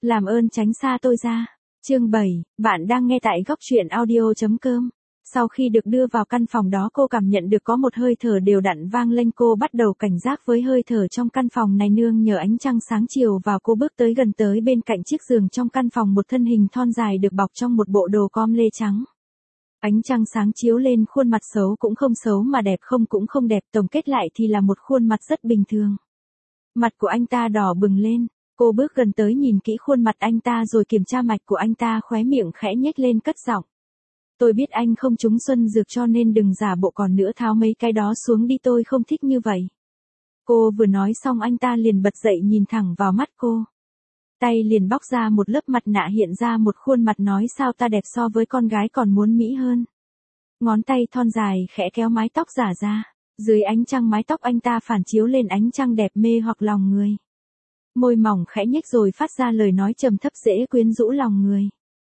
Làm ơn tránh xa tôi ra. Chương 7, bạn đang nghe tại góc truyện audio.com. Sau khi được đưa vào căn phòng đó cô cảm nhận được có một hơi thở đều đặn vang lên, cô bắt đầu cảnh giác với hơi thở trong căn phòng này. Nương nhờ ánh trăng sáng chiều vào, cô bước tới gần tới bên cạnh chiếc giường trong căn phòng, một thân hình thon dài được bọc trong một bộ đồ com lê trắng. Ánh trăng sáng chiếu lên khuôn mặt xấu cũng không xấu mà đẹp không cũng không đẹp, tổng kết lại thì là một khuôn mặt rất bình thường. Mặt của anh ta đỏ bừng lên, cô bước gần tới nhìn kỹ khuôn mặt anh ta rồi kiểm tra mạch của anh ta, khóe miệng khẽ nhếch lên cất giọng. Tôi biết anh không trúng xuân dược cho nên đừng giả bộ, còn nữa tháo mấy cái đó xuống đi, tôi không thích như vậy. Cô vừa nói xong anh ta liền bật dậy nhìn thẳng vào mắt cô. Tay liền bóc ra một lớp mặt nạ hiện ra một khuôn mặt, nói sao ta đẹp so với con gái còn muốn mỹ hơn. Ngón tay thon dài khẽ kéo mái tóc giả ra, dưới ánh trăng mái tóc anh ta phản chiếu lên ánh trăng đẹp mê hoặc lòng người. Môi mỏng khẽ nhếch rồi phát ra lời nói trầm thấp dễ quyến rũ lòng người.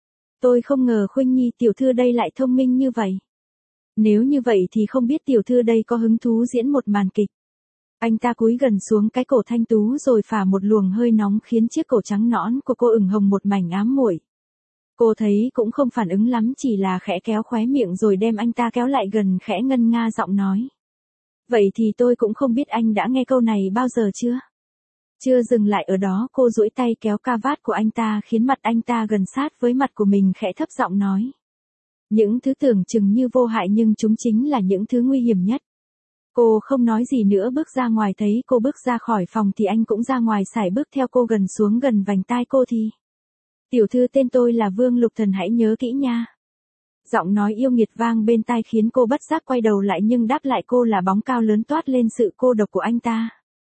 Tôi không ngờ Khuynh Nhi tiểu thư đây lại thông minh như vậy. Nếu như vậy thì không biết tiểu thư đây có hứng thú diễn một màn kịch. Anh ta cúi gần xuống cái cổ thanh tú rồi phả một luồng hơi nóng khiến chiếc cổ trắng nõn của cô ửng hồng một mảnh ám muội. Cô thấy cũng không phản ứng lắm, chỉ là khẽ kéo khóe miệng rồi đem anh ta kéo lại gần, khẽ ngân nga giọng nói. Vậy thì tôi cũng không biết anh đã nghe câu này bao giờ chưa? Chưa dừng lại ở đó, cô duỗi tay kéo ca vát của anh ta khiến mặt anh ta gần sát với mặt của mình, khẽ thấp giọng nói. Những thứ tưởng chừng như vô hại nhưng chúng chính là những thứ nguy hiểm nhất. Cô không nói gì nữa bước ra ngoài, thấy cô bước ra khỏi phòng thì anh cũng ra ngoài sải bước theo cô gần xuống gần vành tai cô thì. Tiểu thư, tên tôi là Vương Lục Thần, hãy nhớ kỹ nha. Giọng nói yêu nghiệt vang bên tai khiến cô bất giác quay đầu lại, nhưng đáp lại cô là bóng cao lớn toát lên sự cô độc của anh ta.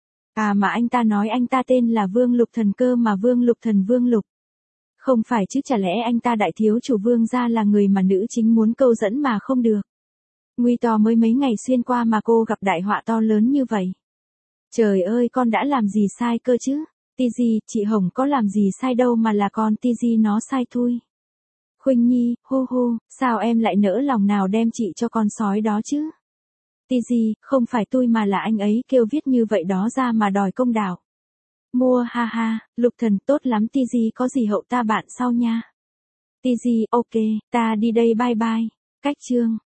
À mà anh ta nói anh ta tên là Vương Lục Thần cơ mà, Vương Lục Thần Vương Lục. Không phải chứ, chả lẽ anh ta đại thiếu chủ Vương gia là người mà nữ chính muốn câu dẫn mà không được. Nguy to mới mấy ngày xuyên qua mà cô gặp đại họa to lớn như vậy. Trời ơi, con đã làm gì sai cơ chứ? Tizi, chị Hồng có làm gì sai đâu mà là con Tizi nó sai thôi. Khuynh Nhi, hô hô, sao em lại nỡ lòng nào đem chị cho con sói đó chứ? Tizi, không phải tôi mà là anh ấy kêu viết như vậy đó ra mà đòi công đạo. Mua ha ha, Lục Thần tốt lắm Tizi, có gì hậu ta bạn sau nha. Tizi, ok, ta đi đây, bye bye. Cách chương